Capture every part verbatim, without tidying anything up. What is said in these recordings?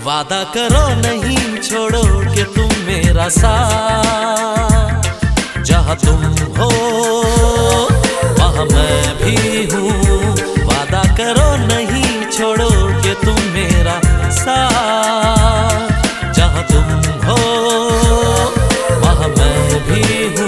वादा करो नहीं छोड़ोगे तुम मेरा साथ। जहाँ तुम हो वहाँ मैं भी हूँ। वादा करो नहीं छोड़ोगे तुम मेरा साथ। जहाँ तुम हो वहाँ मैं भी हूँ।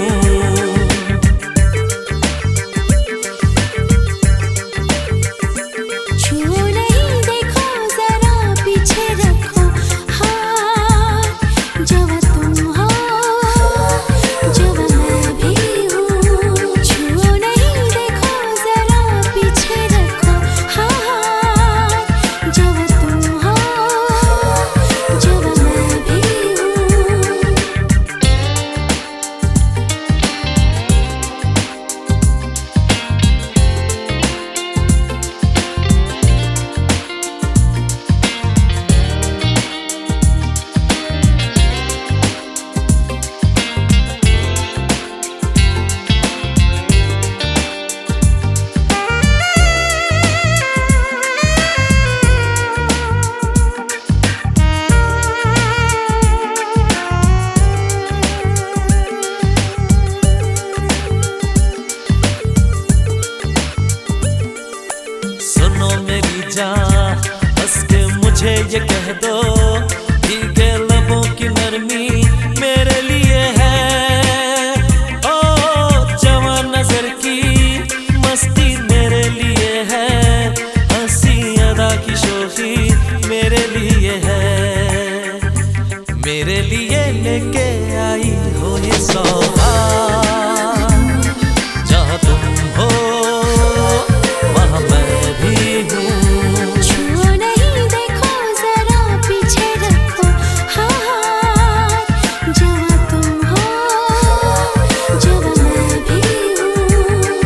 मेरी जान बस के मुझे ये कह दो, भीगे लबों की नरमी मेरे लिए है। ओ जवान नजर की मस्ती मेरे लिए है। हंसी अदा की शोखी मेरे लिए है। मेरे लिए लेके आई हो ये सौगात। जहाँ तुम हो वहाँ मैं भी हूँ। छुओ नहीं देखो जरा पीछे रखो हाथ। जहाँ तुम हो जहाँ मैं भी हूँ।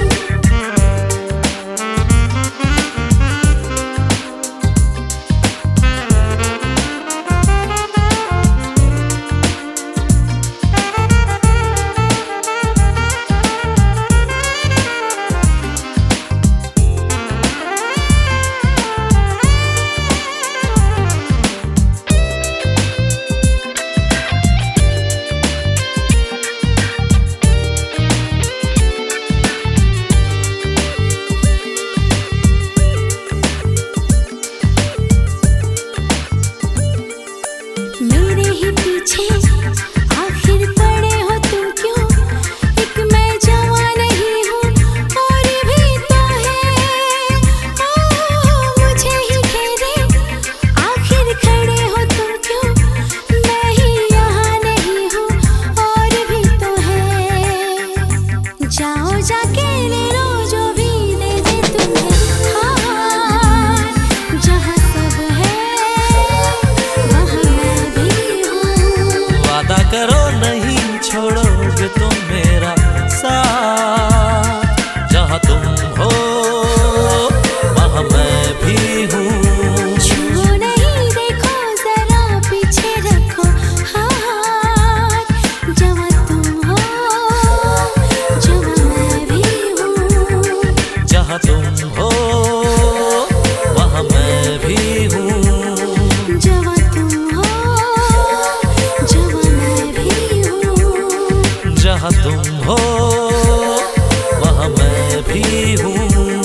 मेरे ही पीछे आखिर पड़े हो तुम क्यों? एक मैं जवां नहीं हूँ और भी तो है। ओ मुझे ही घेरे आखिर खड़े हो तुम क्यों? मैं ही यहाँ नहीं हूँ और भी तो है। जाओ जाके ले लो जो भी दे दे तुम्हें हाथ। जहाँ सब है वादा करो नहीं छोड़ोगे तुम मेरा साथ। जहाँ तुम हो वहाँ मैं भी हूँ। छुओ नहीं देखो जरा पीछे रखो हाथ। जहाँ तुम हो जहाँ मैं भी हूँ। जहाँ तुम हो वहाँ मैं भी हूँ। जहाँ तुम हो जहाँ मैं भी हूँ। जहाँ तुम हो वहाँ मैं भी हूँ।